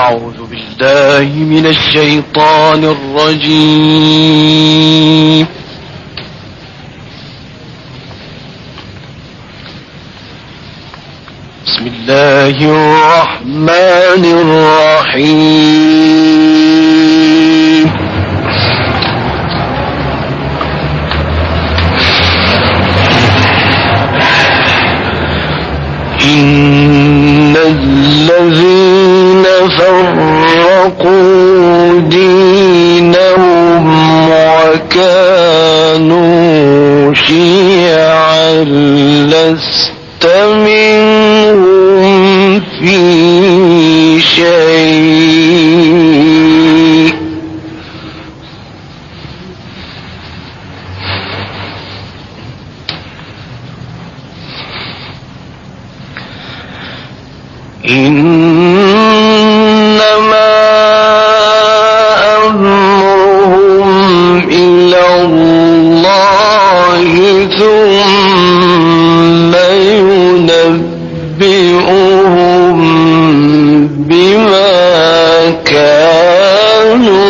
أعوذ بالله من الشيطان الرجيم. بسم الله الرحمن الرحيم. إن الذين فرقوا دينهم وكانوا شيعا لست منهم في شيء إنما أمرهم إلى الله ثم ينبئهم بما كانوا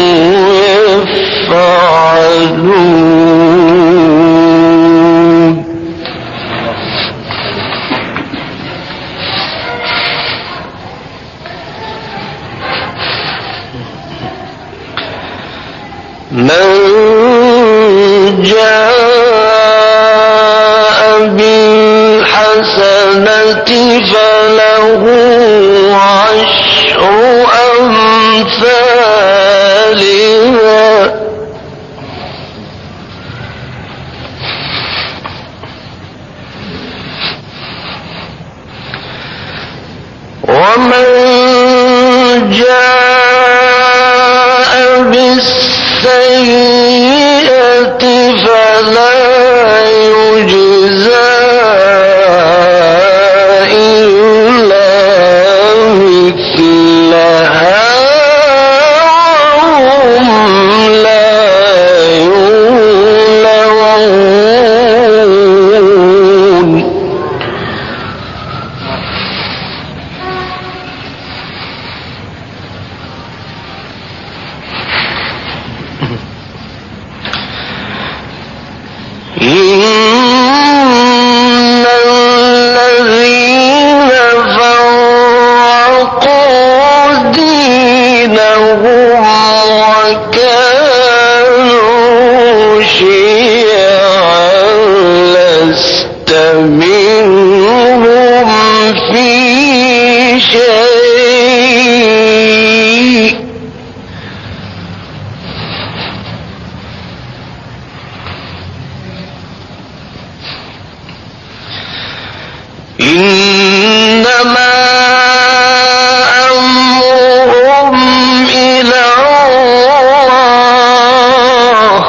يفعلون. من جاء بالحسنة فله عشر أمثالها ومن جاء بالسيئة فلا يجزى إلا مثلها وهم لا يظلمون. إن الذين فرقوا دينهم وكانوا شيعا لست منهم في شيء إنما أمرهم إلى الله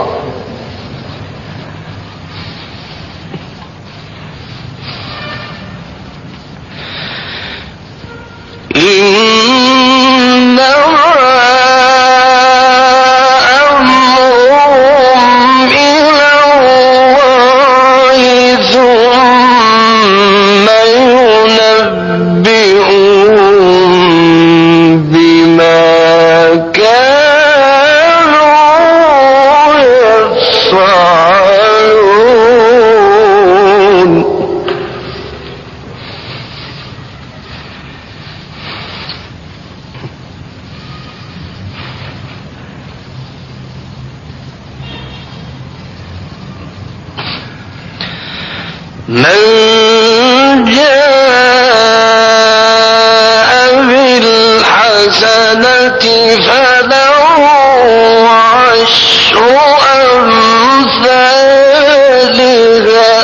من جاء بالحسنة فله عشر أمثالها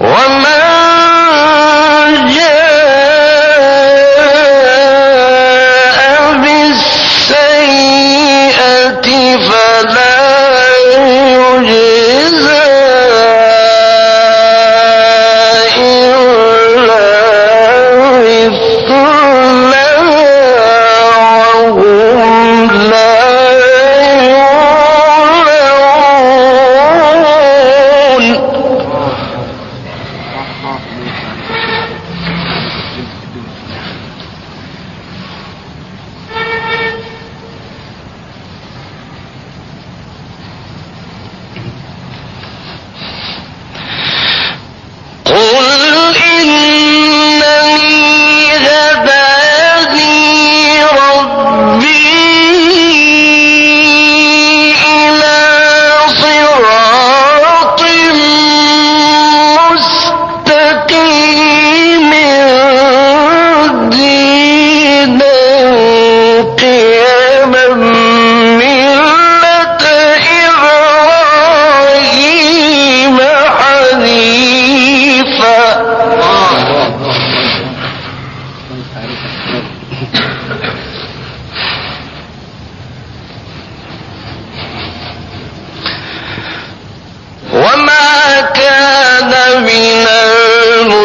ومن جاء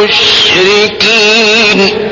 المشركين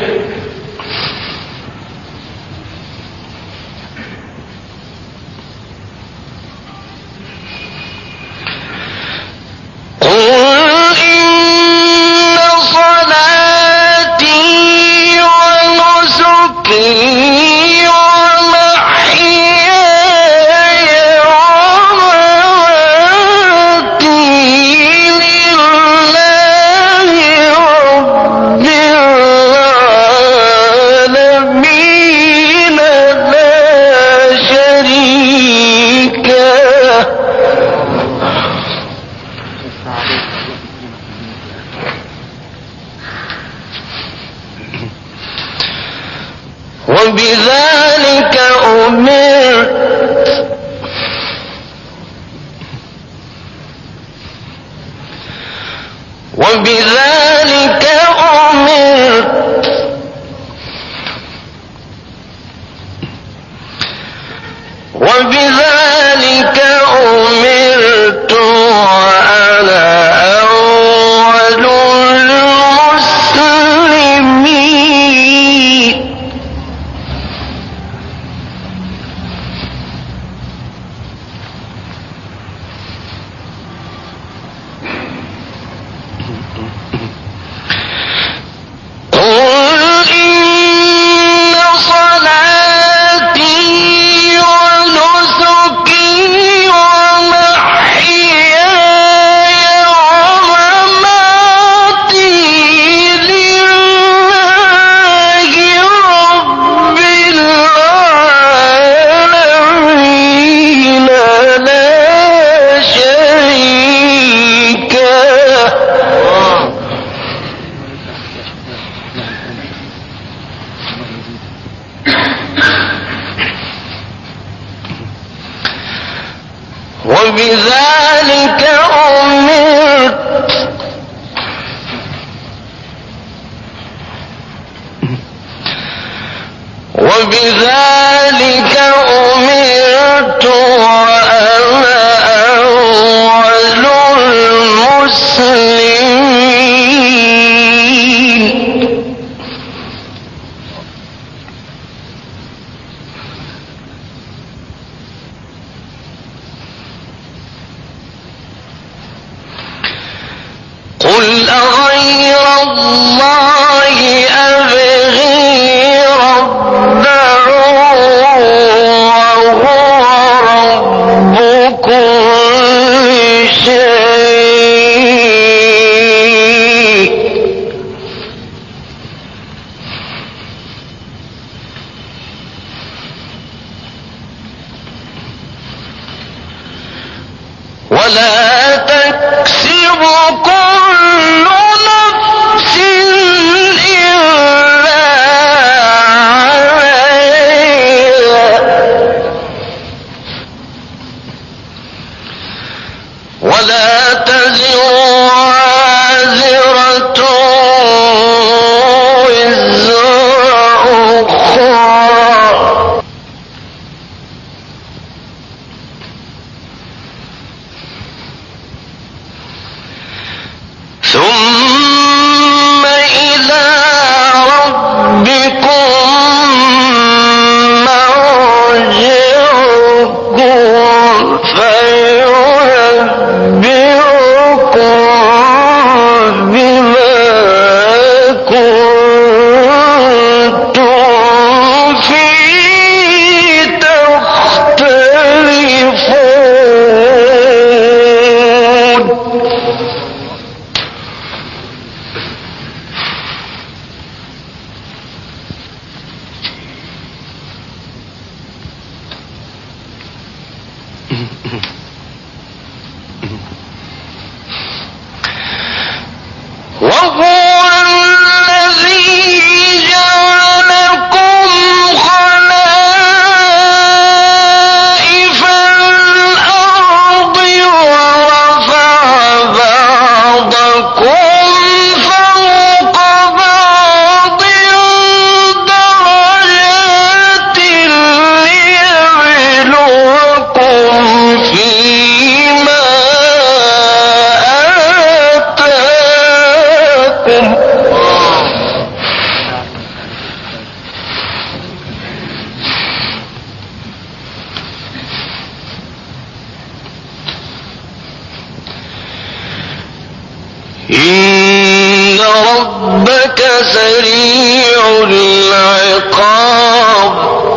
وبذلك أمرت وأنا أول المسلمين وبذلك أمرت وأنا أول المسلمين قل أغير الله أبغي ربا وهو رب كل شيء ولا تكسب كل نفس إلا عليها ولا تزر وازرة وزر أخرى ثم إلى ربكم مرجعكم فينبئكم إن ربك سريع العقاب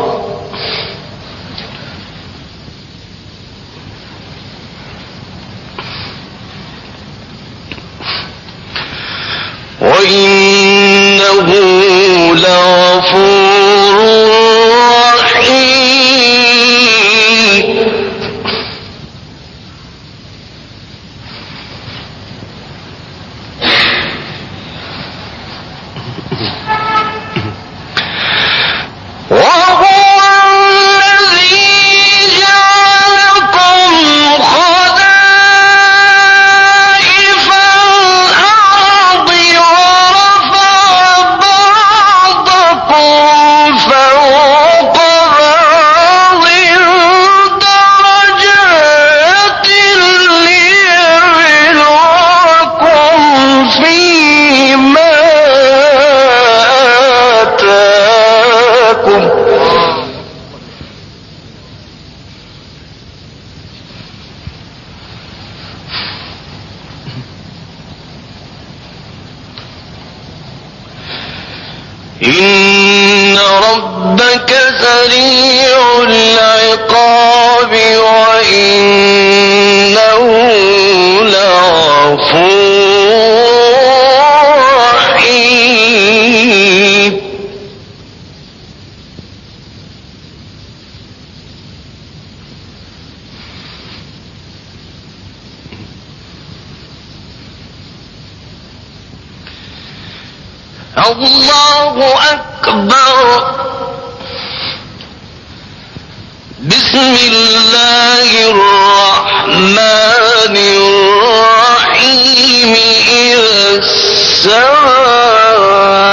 وإنه لغفور رحيم وهو الذي جعلكم خلائف الأرض ورفع بعضكم فوق بعض درجات ليبلوكم فيما آتاكم إن ربك سريع العقاب وإنه لغفور رحيم الله أكبر بسم الله الرحمن الرحيم إذا السماء